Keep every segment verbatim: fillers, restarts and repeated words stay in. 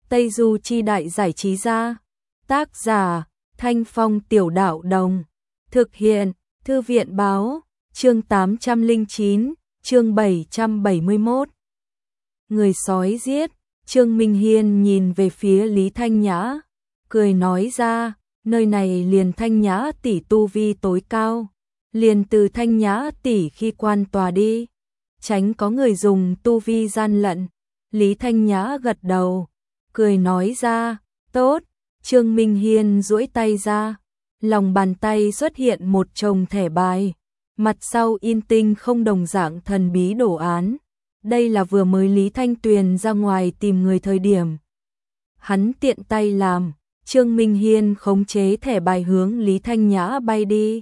Tây Du Chi Đại Giải Trí Gia. Tác giả Thanh Phong Tiểu Đạo Đồng. Thực hiện Thư viện Báo. Chương tám trăm lẻ chín, chương bảy trăm bảy mươi mốt. Người sói giết. Trương Minh Hiên nhìn về phía Lý Thanh Nhã, cười nói ra, nơi này liền Thanh Nhã tỷ tu vi tối cao, liền từ Thanh Nhã tỷ khi quan tòa đi, tránh có người dùng tu vi gian lận. Lý Thanh Nhã gật đầu, cười nói ra, tốt. Trương Minh Hiên duỗi tay ra, lòng bàn tay xuất hiện một chồng thẻ bài, mặt sau in tinh không đồng dạng thần bí đồ án. Đây là vừa mới Lý Thanh Tuyền ra ngoài tìm người thời điểm hắn tiện tay làm. Trương Minh Hiên khống chế thẻ bài hướng Lý Thanh Nhã bay đi,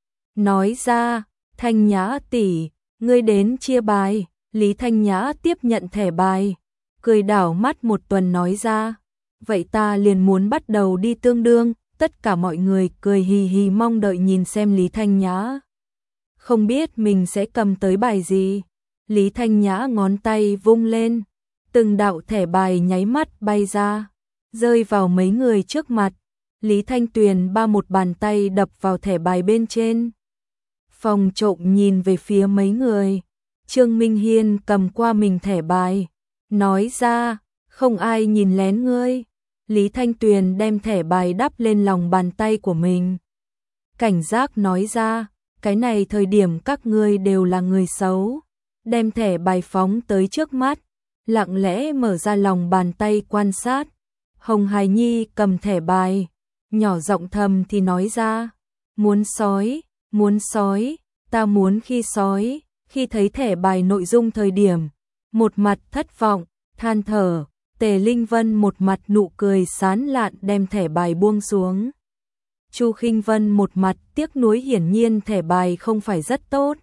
nói ra, Thanh Nhã tỷ, ngươi đến chia bài. Lý Thanh Nhã tiếp nhận thẻ bài, cười đảo mắt một tuần nói ra, vậy ta liền muốn bắt đầu đi tương đương. Tất cả mọi người cười hì hì mong đợi nhìn xem Lý Thanh Nhã, không biết mình sẽ cầm tới bài gì. Lý Thanh Nhã ngón tay vung lên, từng đạo thẻ bài nháy mắt bay ra, rơi vào mấy người trước mặt. Lý Thanh Tuyền ba một bàn tay đập vào thẻ bài bên trên. Phòng trộm nhìn về phía mấy người. Trương Minh Hiên cầm qua mình thẻ bài, nói ra, không ai nhìn lén ngươi. Lý Thanh Tuyền đem thẻ bài đắp lên lòng bàn tay của mình, cảnh giác nói ra, cái này thời điểm các ngươi đều là người xấu. Đem thẻ bài phóng tới trước mắt, lặng lẽ mở ra lòng bàn tay quan sát. Hồng Hải Nhi cầm thẻ bài, nhỏ giọng thầm thì nói ra, muốn sói, muốn sói, ta muốn khi sói. Khi thấy thẻ bài nội dung thời điểm, một mặt thất vọng, than thở. Tề Linh Vân một mặt nụ cười sán lạn đem thẻ bài buông xuống. Chu Khinh Vân một mặt tiếc nuối, hiển nhiên thẻ bài không phải rất tốt,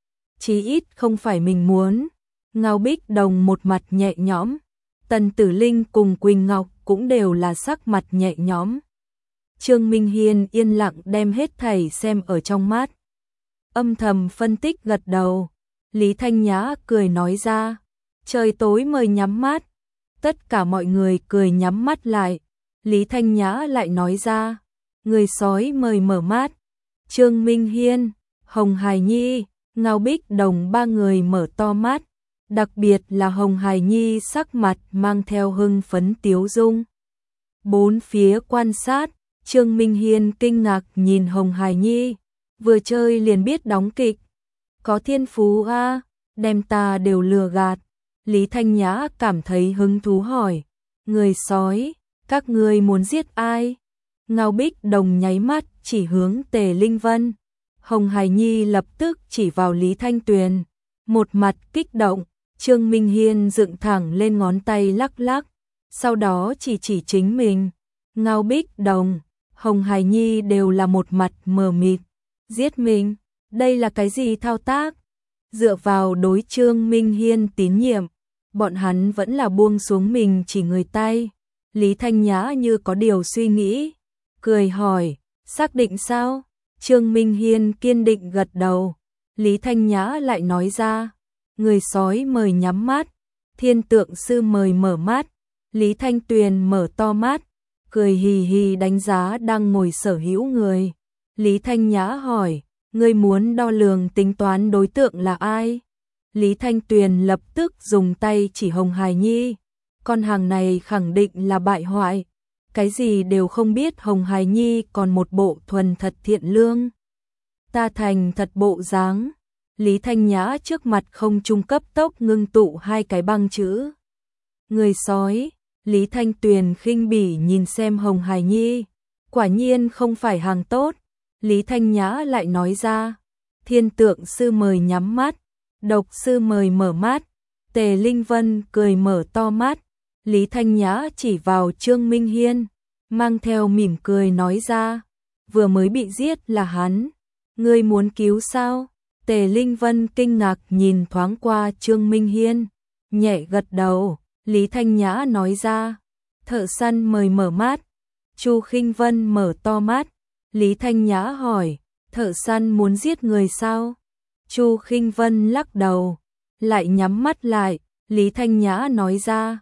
chí ít không phải mình muốn. Ngao Bích Đồng một mặt nhẹ nhõm, Tần Tử Linh cùng Quỳnh Ngọc cũng đều là sắc mặt nhẹ nhõm. Trương Minh Hiên yên lặng đem hết thảy xem ở trong mắt, âm thầm phân tích gật đầu. Lý Thanh Nhã cười nói ra, trời tối mời nhắm mắt. Tất cả mọi người cười nhắm mắt lại. Lý Thanh Nhã lại nói ra, người sói mời mở mắt. Trương Minh Hiên, Hồng Hải Nhi, Ngao Bích Đồng ba người mở to mắt, đặc biệt là Hồng Hải Nhi sắc mặt mang theo hưng phấn tiếu dung. Bốn phía quan sát, Trương Minh Hiên kinh ngạc nhìn Hồng Hải Nhi, vừa chơi liền biết đóng kịch, có thiên phú a, đem ta đều lừa gạt. Lý Thanh Nhã cảm thấy hứng thú hỏi, người sói, các ngươi muốn giết ai? Ngao Bích Đồng nháy mắt chỉ hướng Tề Linh Vân. Hồng Hải Nhi lập tức chỉ vào Lý Thanh Tuyền, một mặt kích động. Trương Minh Hiên dựng thẳng lên ngón tay lắc lắc, sau đó chỉ chỉ chính mình. Ngao Bích Đồng, Hồng Hải Nhi đều là một mặt mờ mịt. Giết mình, đây là cái gì thao tác? Dựa vào đối Trương Minh Hiên tín nhiệm, bọn hắn vẫn là buông xuống mình chỉ người tay. Lý Thanh Nhã như có điều suy nghĩ, cười hỏi, xác định sao? Trương Minh Hiên kiên định gật đầu. Lý Thanh Nhã lại nói ra, người sói mời nhắm mắt, thiên tượng sư mời mở mắt. Lý Thanh Tuyền mở to mắt, cười hì hì đánh giá đang ngồi sở hữu người. Lý Thanh Nhã hỏi, ngươi muốn đo lường tính toán đối tượng là ai? Lý Thanh Tuyền lập tức dùng tay chỉ Hồng Hải Nhi, con hàng này khẳng định là bại hoại, cái gì đều không biết. Hồng Hải Nhi còn một bộ thuần thật thiện lương, ta thành thật bộ dáng. Lý Thanh Nhã trước mặt không trung cấp tốc ngưng tụ hai cái băng chữ, người sói. Lý Thanh Tuyền khinh bỉ nhìn xem Hồng Hải Nhi, quả nhiên không phải hàng tốt. Lý Thanh Nhã lại nói ra, thiên tượng sư mời nhắm mắt, độc sư mời mở mắt. Tề Linh Vân cười mở to mắt. Lý Thanh Nhã chỉ vào Trương Minh Hiên, mang theo mỉm cười nói ra, vừa mới bị giết là hắn, ngươi muốn cứu sao? Tề Linh Vân kinh ngạc nhìn thoáng qua Trương Minh Hiên, nhẹ gật đầu. Lý Thanh Nhã nói ra, thợ săn mời mở mắt. Chu Khinh Vân mở to mắt. Lý Thanh Nhã hỏi, thợ săn muốn giết người sao? Chu Khinh Vân lắc đầu, lại nhắm mắt lại. Lý Thanh Nhã nói ra,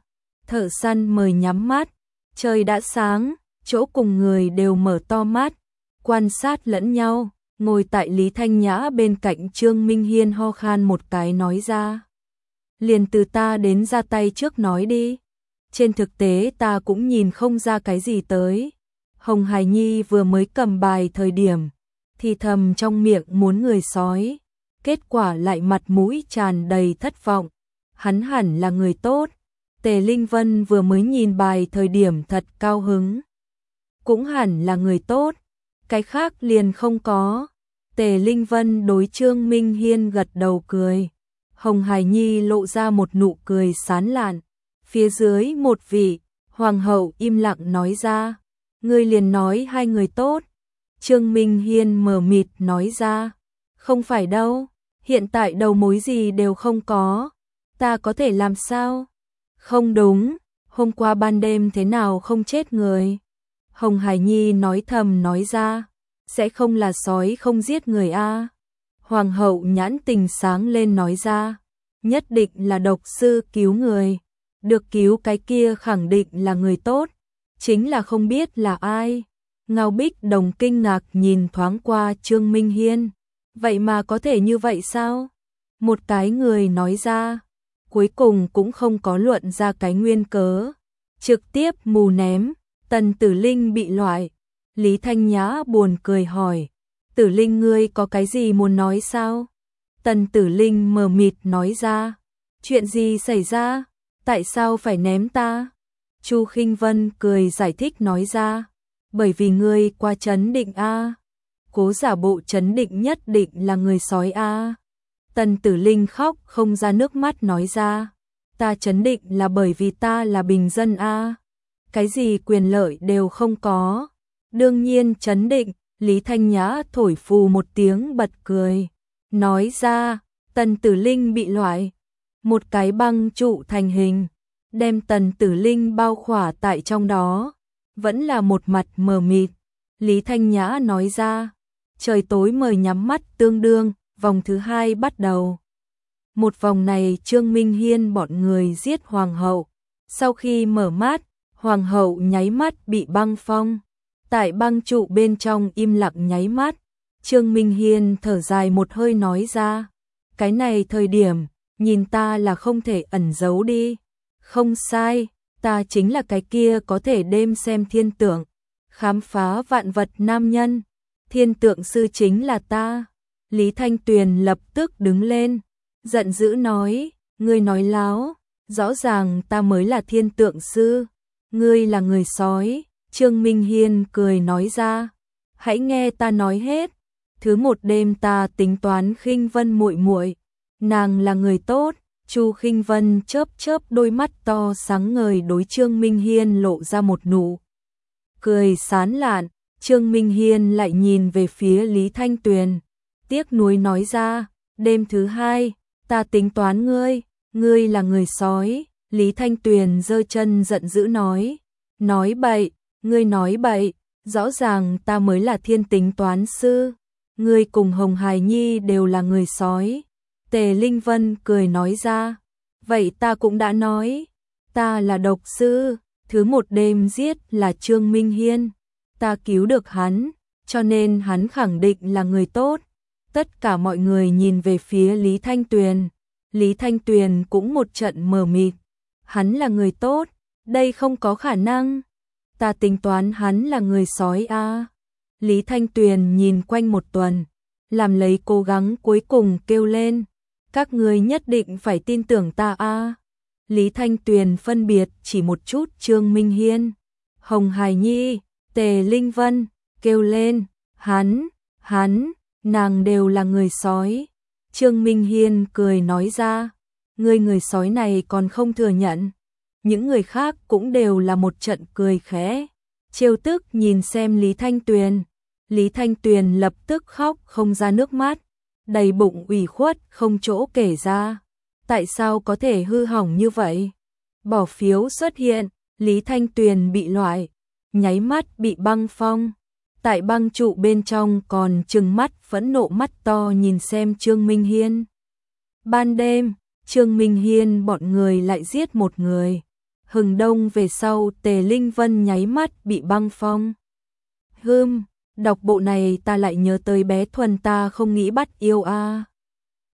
Thợ săn mời nhắm mắt, trời đã sáng, chỗ cùng người đều mở to mắt, quan sát lẫn nhau, ngồi tại Lý Thanh Nhã bên cạnh Trương Minh Hiên ho khan một cái nói ra. Liền từ ta đến ra tay trước nói đi. Trên thực tế ta cũng nhìn không ra cái gì tới. Hồng Hải Nhi vừa mới cầm bài thời điểm, thì thầm trong miệng muốn người sói. Kết quả lại mặt mũi tràn đầy thất vọng. Hắn hẳn là người tốt. Tề Linh Vân vừa mới nhìn bài thời điểm thật cao hứng. Cũng hẳn là người tốt. Cái khác liền không có. Tề Linh Vân đối Trương Minh Hiên gật đầu cười. Hồng Hải Nhi lộ ra một nụ cười sán lạn. Phía dưới một vị, hoàng hậu im lặng nói ra. Ngươi liền nói hai người tốt. Trương Minh Hiên mờ mịt nói ra. Không phải đâu, hiện tại đầu mối gì đều không có. Ta có thể làm sao? Không đúng, hôm qua ban đêm thế nào không chết người? Hồng Hải Nhi nói thầm nói ra. Sẽ không là sói không giết người a? Hoàng hậu nhãn tình sáng lên nói ra. Nhất định là độc sư cứu người. Được cứu cái kia khẳng định là người tốt. Chính là không biết là ai. Ngao Bích Đồng kinh ngạc nhìn thoáng qua Trương Minh Hiên. Vậy mà có thể như vậy sao? Một cái người nói ra. Cuối cùng cũng không có luận ra cái nguyên cớ. Trực tiếp mù ném. Tần Tử Linh bị loại. Lý Thanh Nhã buồn cười hỏi. Tử Linh ngươi có cái gì muốn nói sao? Tần Tử Linh mờ mịt nói ra. Chuyện gì xảy ra? Tại sao phải ném ta? Chu Khinh Vân cười giải thích nói ra. Bởi vì ngươi qua trấn định a. Cố giả bộ trấn định nhất định là người sói a. Tần Tử Linh khóc không ra nước mắt nói ra. Ta trấn định là bởi vì ta là bình dân a. Cái gì quyền lợi đều không có. Đương nhiên trấn định. Lý Thanh Nhã thổi phù một tiếng bật cười. Nói ra, Tần Tử Linh bị loại. Một cái băng trụ thành hình. Đem Tần Tử Linh bao khỏa tại trong đó. Vẫn là một mặt mờ mịt. Lý Thanh Nhã nói ra. Trời tối mời nhắm mắt tương đương. Vòng thứ hai bắt đầu. Một vòng này Trương Minh Hiên bọn người giết hoàng hậu. Sau khi mở mắt, hoàng hậu nháy mắt bị băng phong. Tại băng trụ bên trong im lặng nháy mắt. Trương Minh Hiên thở dài một hơi nói ra. Cái này thời điểm, nhìn ta là không thể ẩn giấu đi. Không sai, ta chính là cái kia có thể đêm xem thiên tượng. Khám phá vạn vật nam nhân. Thiên tượng sư chính là ta. Lý Thanh Tuyền lập tức đứng lên. Giận dữ nói, ngươi nói láo. Rõ ràng ta mới là thiên tượng sư. Ngươi là người sói. Trương Minh Hiên cười nói ra. Hãy nghe ta nói hết. Thứ một đêm ta tính toán Khinh Vân muội muội, nàng là người tốt. Chu Khinh Vân chớp chớp đôi mắt to sáng ngời đối Trương Minh Hiên lộ ra một nụ cười sán lạn. Trương Minh Hiên lại nhìn về phía Lý Thanh Tuyền, tiếc nuối nói ra, đêm thứ hai, ta tính toán ngươi, ngươi là người sói. Lý Thanh Tuyền giơ chân giận dữ nói, nói bậy, ngươi nói bậy, rõ ràng ta mới là thiên tính toán sư. Ngươi cùng Hồng Hải Nhi đều là người sói. Tề Linh Vân cười nói ra. Vậy ta cũng đã nói. Ta là độc sư. Thứ một đêm giết là Trương Minh Hiên. Ta cứu được hắn. Cho nên hắn khẳng định là người tốt. Tất cả mọi người nhìn về phía Lý Thanh Tuyền. Lý Thanh Tuyền cũng một trận mờ mịt. Hắn là người tốt. Đây không có khả năng. Ta tính toán hắn là người sói a. À. Lý Thanh Tuyền nhìn quanh một tuần, làm lấy cố gắng cuối cùng kêu lên. Các ngươi nhất định phải tin tưởng ta a. À. Lý Thanh Tuyền phân biệt chỉ một chút Trương Minh Hiên, Hồng Hải Nhi, Tề Linh Vân, kêu lên. Hắn, hắn, nàng đều là người sói. Trương Minh Hiên cười nói ra. Ngươi người sói này còn không thừa nhận. Những người khác cũng đều là một trận cười khẽ. Trêu tức nhìn xem Lý Thanh Tuyền. Lý Thanh Tuyền lập tức khóc không ra nước mắt. Đầy bụng ủy khuất không chỗ kể ra. Tại sao có thể hư hỏng như vậy? Bỏ phiếu xuất hiện. Lý Thanh Tuyền bị loại. Nháy mắt bị băng phong. Tại băng trụ bên trong còn trừng mắt phẫn nộ mắt to nhìn xem Trương Minh Hiên. Ban đêm, Trương Minh Hiên bọn người lại giết một người. Hừng đông về sau Tề Linh Vân nháy mắt bị băng phong. Hưm, đọc bộ này ta lại nhớ tới bé Thuần ta không nghĩ bắt yêu a.